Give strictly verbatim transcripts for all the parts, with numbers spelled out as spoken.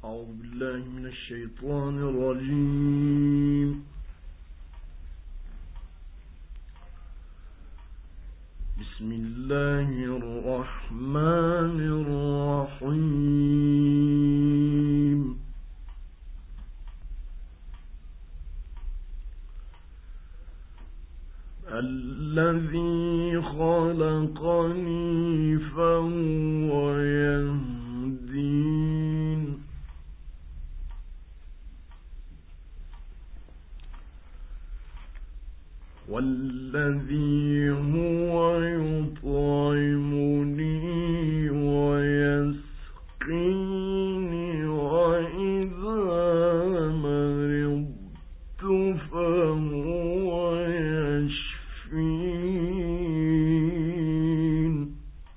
أعوذ بالله من الشيطان الرجيم. بسم الله الرحمن الرحيم. الذي خلقني فهو يهدين. والذي هو يطعمني ويسقيني وإذا مرضت فهو يشفين.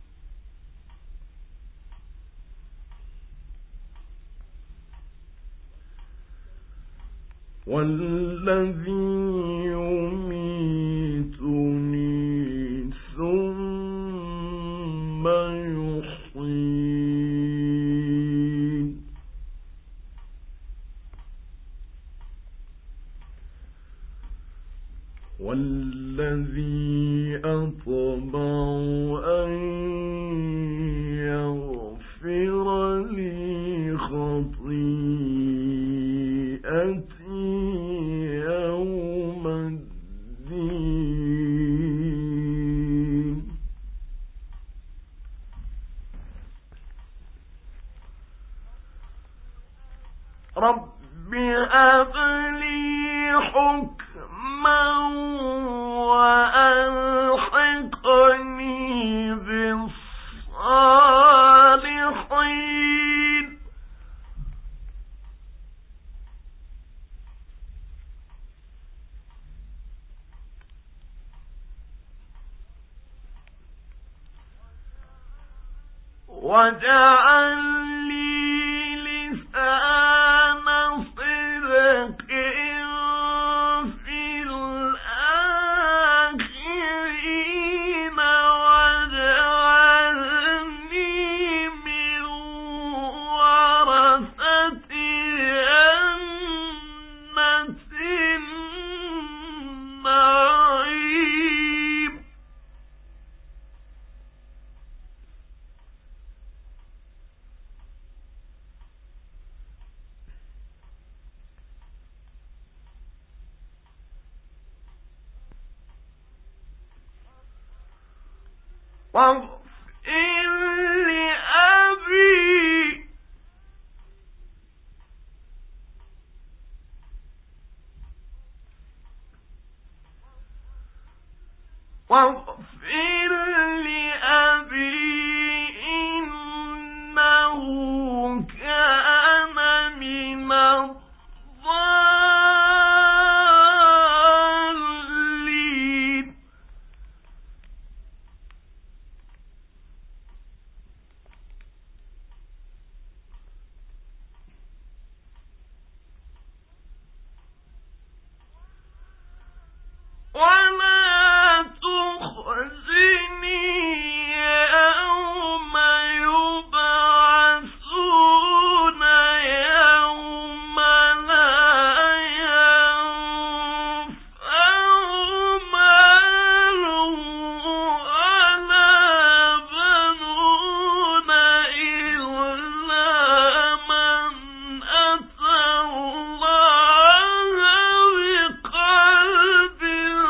والذي يميتني ثم يحيين. والذي أطمع أن يغفر لي خطيئتي يوم الدين. رب هب لي حكما وألحقني بالصالحين. واجعل لي لسان صدق في الآخرين واجعلني من ورثة جنة النعيم. واغفر لأبي واغفر لأبي إنه كان من الضالين. ولا تخزني يوم يبعثون يوم لا ينفع مال ولا بنون إلا من أتى الله بقلب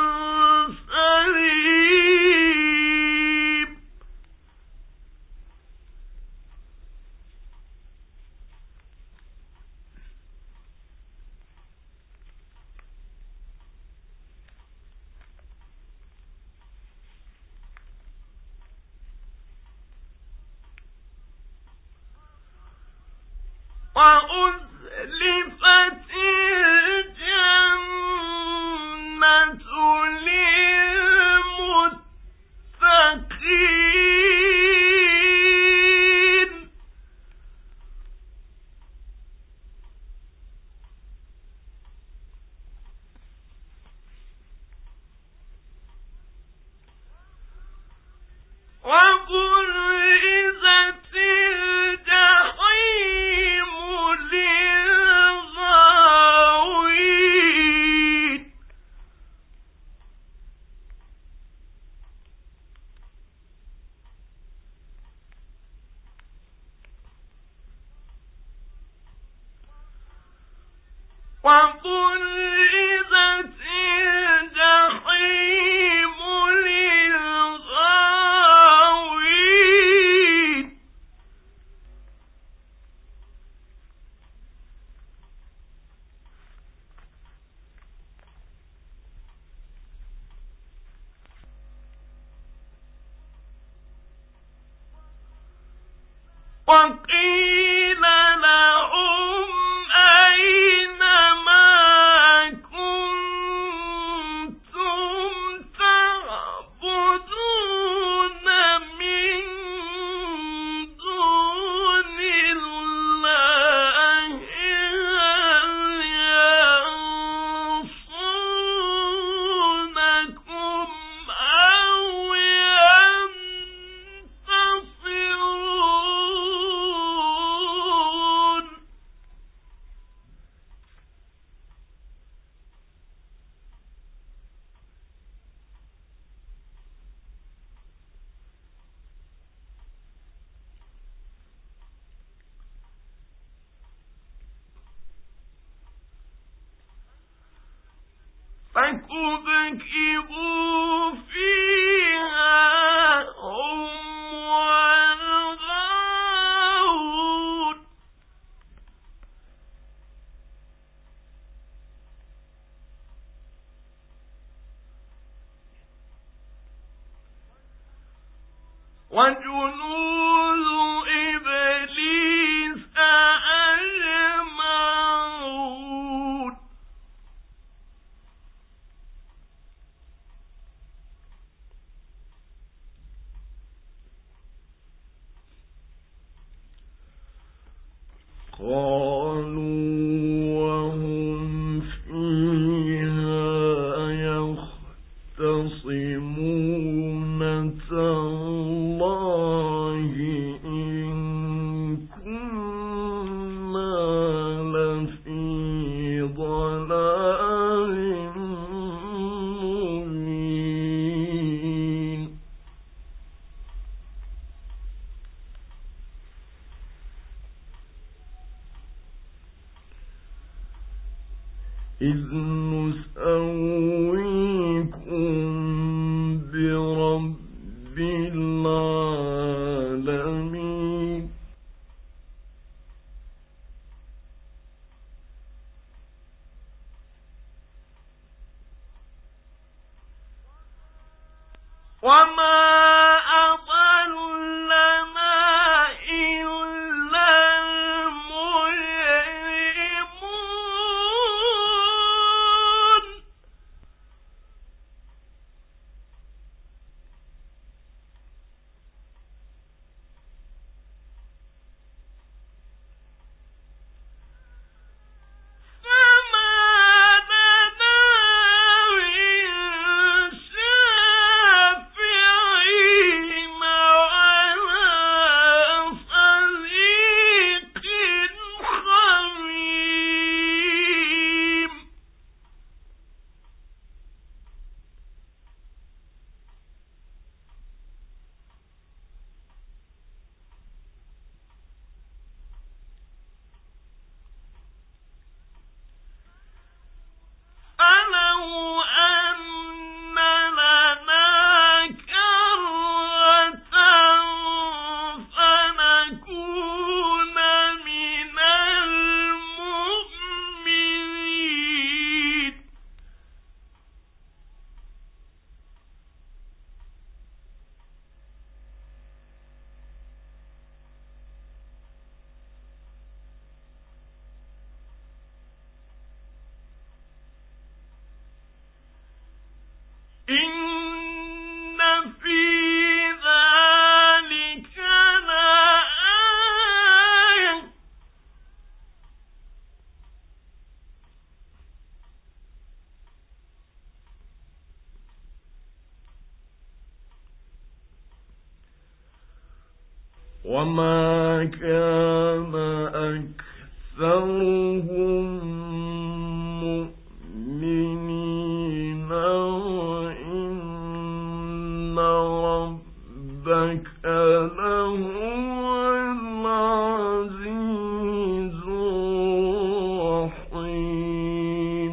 سليم. وأزلفت الجنة للمتقين. وبرزت الجحيم وقيل لهم أين ما كنتم تعبدون من دون الله هل ينصرونكم أو ينتصرون فكبكبوا فيها هم والغاوون وجنود إبليس أجمعون قالوا وهم فيها يختصمون تالله إن كنا لفي ضلال مبين إذ نسويكم برب العالمين وما أضلنا إلا المجرمون فما لنا من شافعين ولا صديق حميم فلو أن لنا كرة فنكون من المؤمنين إن في ذلك لآية وما كان أكثرهم مؤمنين وإن ربك لهو العزيز الرحيم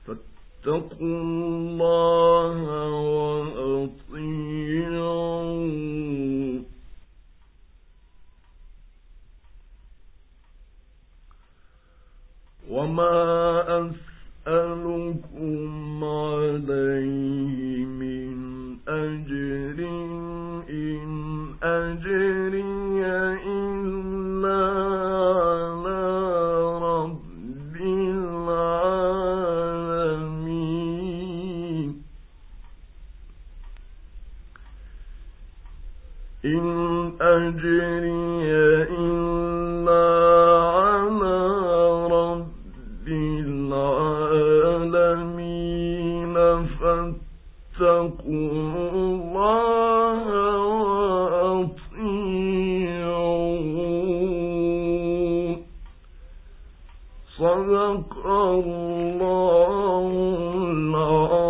فاتقوا الله وأطيعون وما أسألكم عليه من أجر إن أجري إلا على رب العالمين إن أجري إلا على رب العالمين فاتقوا الله وأطيعون صدق الله العظيم.